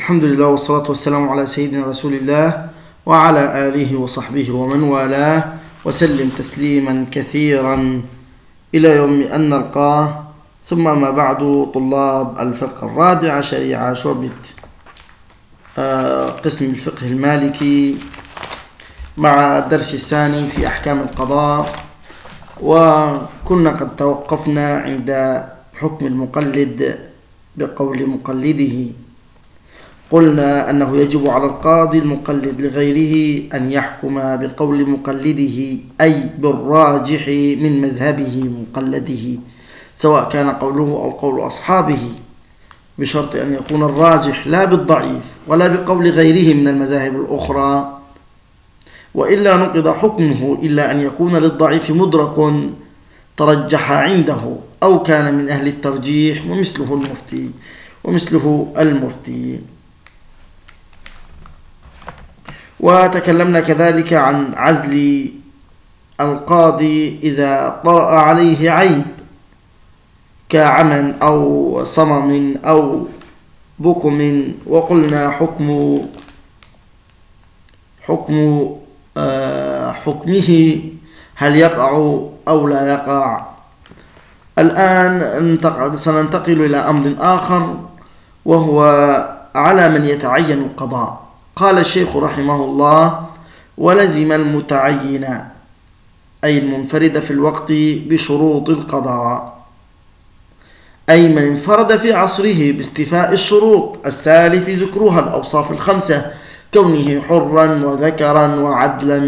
الحمد لله والصلاة والسلام على سيدنا رسول الله وعلى آله وصحبه ومن والاه وسلم تسليما كثيرا إلى يوم أن نلقاه. ثم ما بعد، طلاب الفقه الرابعة شريعة شعبة قسم الفقه المالكي مع الدرس الثاني في أحكام القضاء، وكنا قد توقفنا عند حكم المقلد بقول مقلده. قلنا أنه يجب على القاضي المقلد لغيره أن يحكم بقول مقلده، أي بالراجح من مذهبه مقلده، سواء كان قوله أو قول أصحابه، بشرط أن يكون الراجح لا بالضعيف ولا بقول غيره من المذاهب الأخرى، وإلا نقض حكمه إلا أن يكون للضعيف مدرك ترجح عنده أو كان من أهل الترجيح ومثله المفتي. وتكلمنا كذلك عن عزل القاضي إذا طرأ عليه عيب كعمى أو صمم أو بكم، وقلنا حكمه هل يقع أو لا يقع. الآن سننتقل إلى أمر آخر، وهو على من يتعين القضاء. قال الشيخ رحمه الله: ولزم المتعين أي المنفرد في الوقت بشروط القضاء، أي من انفرد في عصره باستيفاء الشروط السالف ذكرها الأوصاف الخمسة، كونه حرا وذكرا وعدلا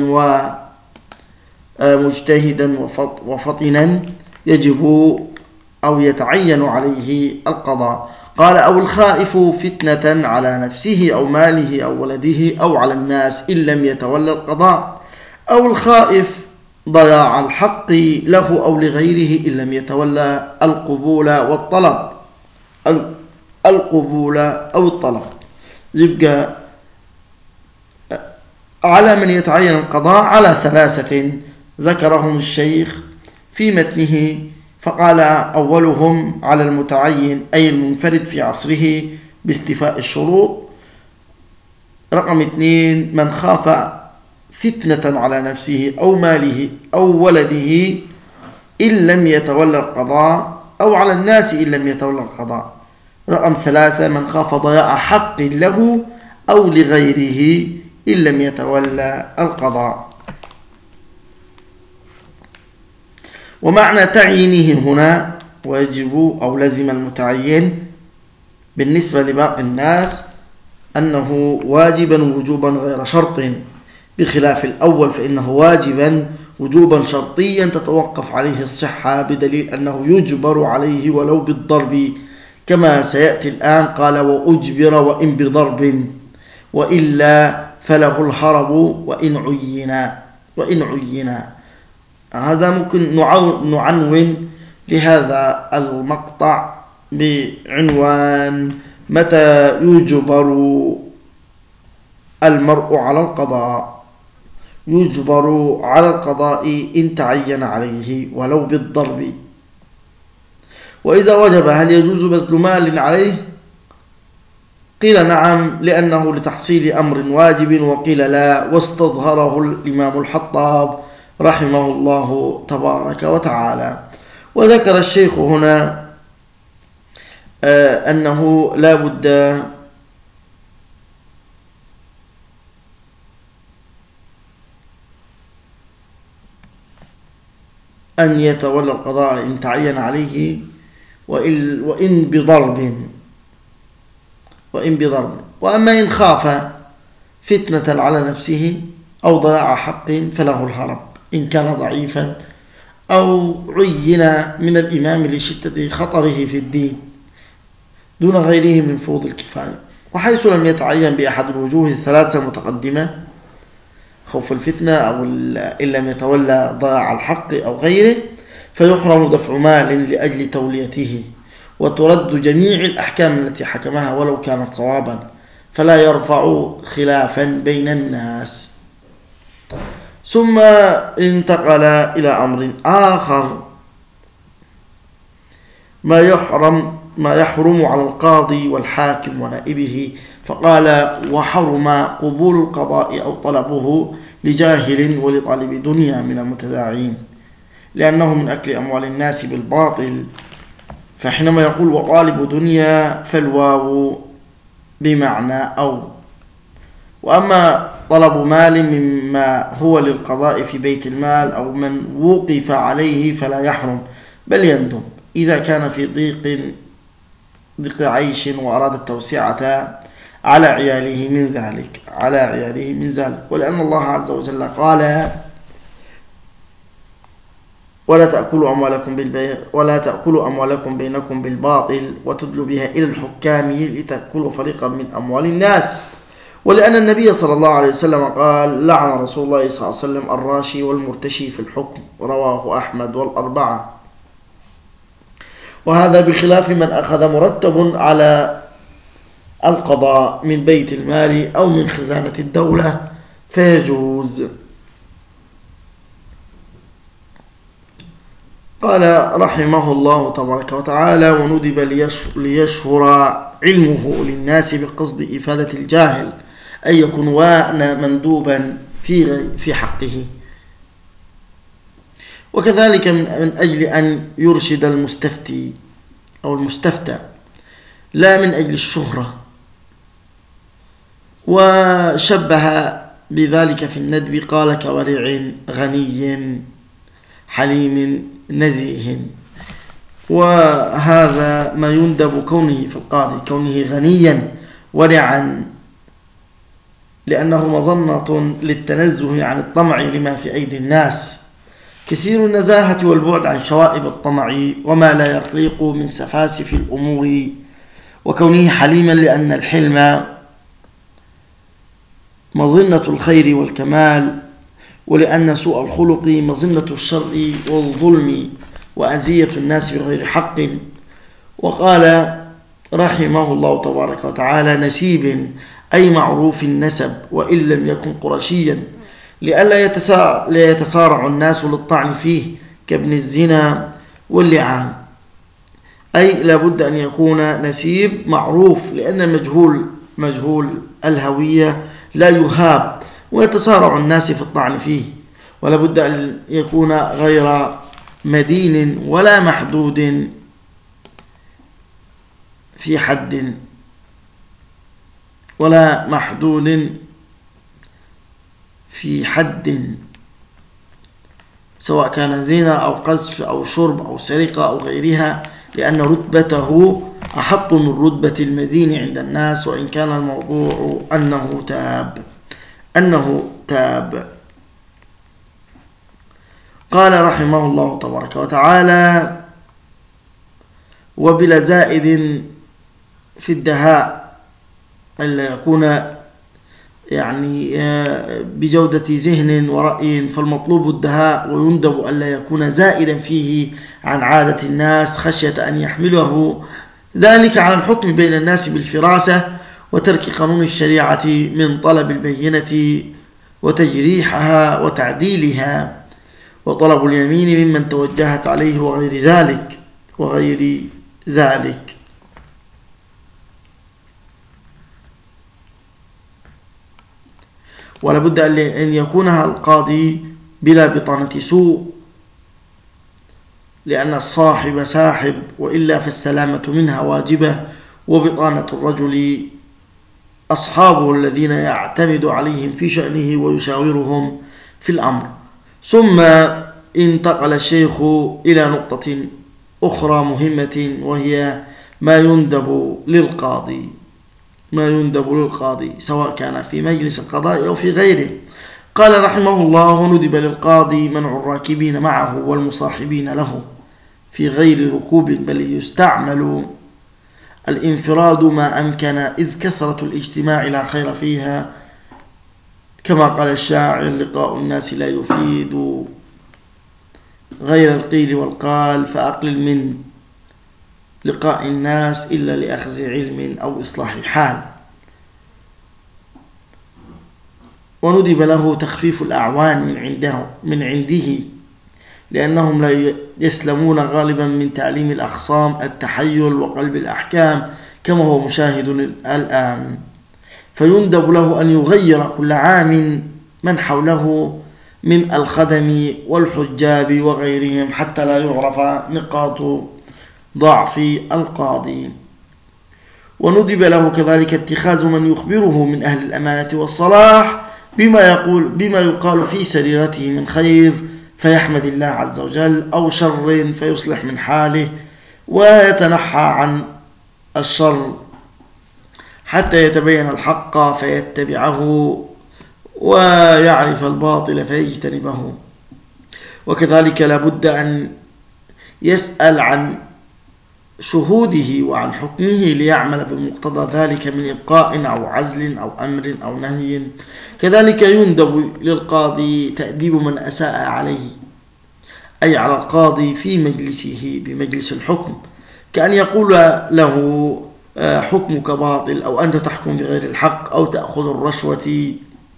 ومجتهدا وفطنا، يجب أو يتعين عليه القضاء. قال: أو الخائف فتنة على نفسه أو ماله أو ولده أو على الناس إن لم يتولى القضاء، أو الخائف ضياع الحق له أو لغيره إن لم يتولى القبول أو الطلب. يبقى على من يتعين القضاء على ثلاثة ذكرهم الشيخ في متنه، فقال: أولهم على المتعين أي المنفرد في عصره باستيفاء الشروط. رقم 2: من خاف فتنة على نفسه أو ماله أو ولده إن لم يتولى القضاء، أو على الناس إن لم يتولى القضاء. رقم 3: من خاف ضياع حق له أو لغيره إن لم يتولى القضاء. ومعنى تعيينه هنا ويجب أو لزم المتعين بالنسبة لباقي الناس أنه واجبا وجوبا غير شرط، بخلاف الأول فإنه واجبا وجوبا شرطيا تتوقف عليه الصحة، بدليل أنه يجبر عليه ولو بالضرب كما سيأتي الآن. قال: وأجبر وإن بضرب، وإلا فله الهرب وإن عينا. هذا ممكن نعنون لهذا المقطع بعنوان: متى يجبر المرء على القضاء؟ يجبر على القضاء إن تعين عليه ولو بالضرب. وإذا وجب هل يجوز بذل مال عليه؟ قيل نعم، لأنه لتحصيل أمر واجب، وقيل لا، واستظهره الإمام الحطاب رحمه الله تبارك وتعالى. وذكر الشيخ هنا أنه لا بد أن يتولى القضاء إن تعين عليه وإن بضرب. وأما إن خاف فتنة على نفسه أو ضياع حق فله الهرب إن كان ضعيفا أو عين من الإمام لشدة خطره في الدين دون غيره من فروض الكفاية. وحيث لم يتعين بأحد الوجوه الثلاثة المتقدمة، خوف الفتنة أو إن لم يتولى ضياع الحق أو غيره، فيحرم دفع مال لأجل توليته، وترد جميع الأحكام التي حكمها ولو كانت صوابا، فلا يرفع خلافا بين الناس. ثم انتقل إلى أمر آخر: ما يحرم ما يحرم على القاضي والحاكم ونائبه، فقال: وحرم قبول القضاء أو طلبه لجاهل ولطالب دنيا من المتداعين، لأنه من أكل أموال الناس بالباطل. فحينما يقول وطالب دنيا فالواو بمعنى أو. وأما طلب مال مما هو للقضاء في بيت المال أو من وقف عليه فلا يحرم، بل يندم إذا كان في ضيق عيش وأراد التوسعة على عياله من ذلك، ولأن الله عز وجل قال: ولا تأكلوا أموالكم بينكم بالباطل وتدلوا بها إلى الحكام لتأكلوا فريقا من أموال الناس. ولأن النبي صلى الله عليه وسلم قال: لعن رسول الله صلى الله عليه وسلم الراشي والمرتشي في الحكم، رواه أحمد والأربعة. وهذا بخلاف من أخذ مرتب على القضاء من بيت المال أو من خزانة الدولة فيجوز. قال رحمه الله تبارك وتعالى: وندب ليشهر علمه للناس بقصد إفادة الجاهل، أن يكون مندوبا في حقه، وكذلك من أجل أن يرشد المستفتي أو المستفتى، لا من أجل الشهرة. وشبه بذلك في الندب قال: كورع غني حليم نزيه. وهذا ما يندب كونه في القاضي، كونه غنيا ورعا، لأنه مظنة للتنزه عن الطمع لما في أيدي الناس، كثير النزاهة والبعد عن شوائب الطمع وما لا يقلق من سفاسف الأمور، وكونه حليما لأن الحلم مظنة الخير والكمال، ولأن سوء الخلق مظنة الشر والظلم وأذية الناس بغير حق. وقال رحمه الله تبارك وتعالى: نسيب أي معروف النسب وإن لم يكن قرشيا، لئلا يتسارع الناس للطعن فيه كابن الزنا واللعان. أي لابد أن يكون نسيب معروف، لأن مجهول الهوية لا يهاب ويتسارع الناس في الطعن فيه، ولا بد أن يكون غير مدين ولا محدود في حد، سواء كان زنا أو قذف أو شرب أو سرقة أو غيرها، لأن رتبته أحط من رتبة المدين عند الناس، وإن كان الموضوع أنه تاب. قال رحمه الله تبارك وتعالى: وبلا زائد في الدهاء، ألا يكون بجودة ذهن ورأي، فالمطلوب الدهاء، ويندب ألا يكون زائدا فيه عن عادة الناس، خشية أن يحمله ذلك على الحكم بين الناس بالفراسة وترك قانون الشريعة من طلب البينة وتجريحها وتعديلها، وطلب اليمين ممن توجهت عليه وغير ذلك. ولا بد أن يكونها القاضي بلا بطانة سوء، لأن الصاحب ساحب، وإلا فالسلامة منها واجبة، وبطانة الرجل أصحابه الذين يعتمد عليهم في شأنه ويشاورهم في الأمر. ثم انتقل الشيخ إلى نقطة أخرى مهمة، وهي ما يندب للقاضي سواء كان في مجلس القضاء أو في غيره. قال رحمه الله: ندب للقاضي منع الراكبين معه والمصاحبين له في غير ركوب، بل يستعمل الانفراد ما أمكن، إذ كثرة الاجتماع لا خير فيها، كما قال الشاعر: لقاء الناس لا يفيد غير القيل والقال، فأقلل من لقاء الناس إلا لأخذ علم أو إصلاح حال. وندب له تخفيف الأعوان من عنده، لأنهم لا يسلمون غالبا من تعليم الأخصام التحيل وقلب الأحكام كما هو مشاهد الآن، فيندب له أن يغير كل عام من حوله من الخدم والحجاب وغيرهم حتى لا يعرف نقاط ضعف القاضي. وندب له كذلك اتخاذ من يخبره من أهل الأمانة والصلاح بما يقال في سريرته من خير فيحمد الله عز وجل، أو شر فيصلح من حاله ويتنحى عن الشر حتى يتبين الحق فيتبعه ويعرف الباطل فيجتنبه. وكذلك لابد أن يسأل عن شهوده وعن حكمه ليعمل بمقتضى ذلك من إبقاء أو عزل أو أمر أو نهي. كذلك يندب للقاضي تأديب من أساء عليه، أي على القاضي في مجلسه بمجلس الحكم، كأن يقول له حكمك باطل، أو أنت تحكم بغير الحق، أو تأخذ الرشوة،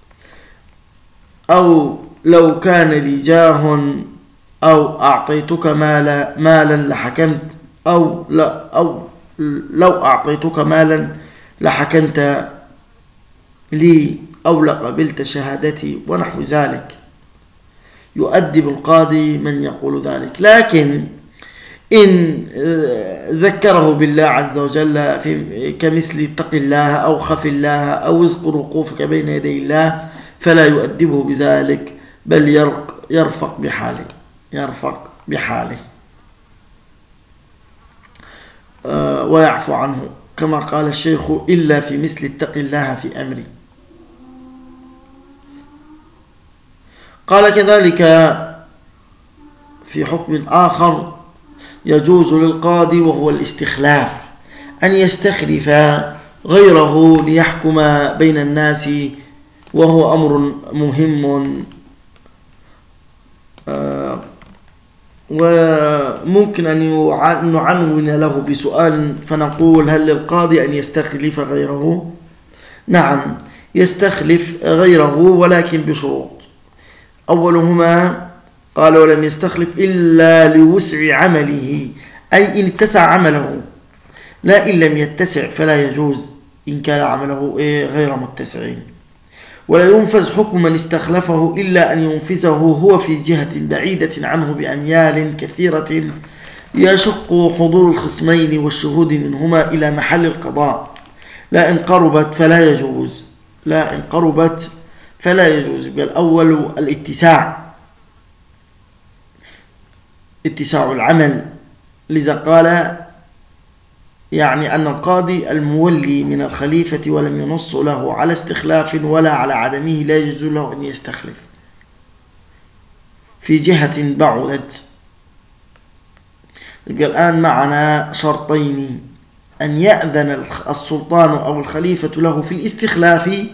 أو لو كان لي جاه، أو أعطيتك مالا لحكمت، أو لو أعطيتك مالا لحكمت لي، أو لقبلت شهادتي ونحو ذلك. يؤدب القاضي من يقول ذلك. لكن إن ذكره بالله عز وجل كمثل اتق الله أو خف الله أو اذكر وقوفك بين يدي الله فلا يؤدبه بذلك، بل يرفق بحاله ويعفو عنه، كما قال الشيخ إلا في مثل اتق الله في أمري. قال كذلك في حكم آخر يجوز للقاضي وهو الاستخلاف أن يستخلف غيره ليحكم بين الناس، وهو أمر مهم. وممكن أن نعنون له بسؤال فنقول: هل للقاضي أن يستخلف غيره؟ نعم، يستخلف غيره ولكن بشروط. أولهما قال: ولم يستخلف إلا لوسع عمله، أي إن اتسع عمله، لا إن لم يتسع فلا يجوز إن كان عمله غير متسعين. ولا ينفذ حكم من استخلفه إلا أن ينفذه هو في جهة بعيدة عنه بأميال كثيرة يشق حضور الخصمين والشهود منهما إلى محل القضاء، لا إن قربت فلا يجوز. الأول اتساع العمل، لذا قال يعني أن القاضي المولي من الخليفة ولم ينص له على استخلاف ولا على عدمه لا يجوز له أن يستخلف في جهة بعدت. يبقى الآن معنا شرطين: أن يأذن السلطان أو الخليفة له في الاستخلاف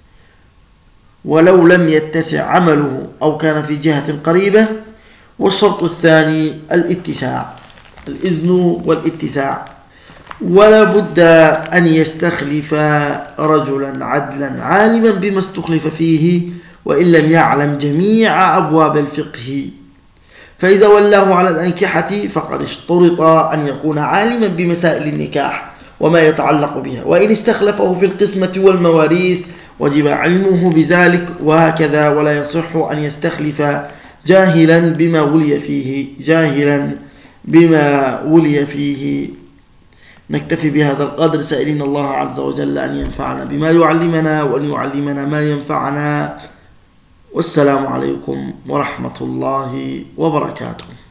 ولو لم يتسع عمله أو كان في جهة قريبة. والشرط الثاني الاتساع، الإذن والاتساع. ولا بد أن يستخلف رجلا عدلا عالما بما استخلف فيه وإن لم يعلم جميع أبواب الفقه، فإذا ولاه على الأنكحة فقد اشترط أن يكون عالما بمسائل النكاح وما يتعلق بها، وإن استخلفه في القسمة والمواريث وجب علمه بذلك، وهكذا. ولا يصح أن يستخلف جاهلا بما ولي فيه. نكتفي بهذا القدر، سائلين الله عز وجل أن ينفعنا بما يعلمنا وأن يعلمنا ما ينفعنا. والسلام عليكم ورحمة الله وبركاته.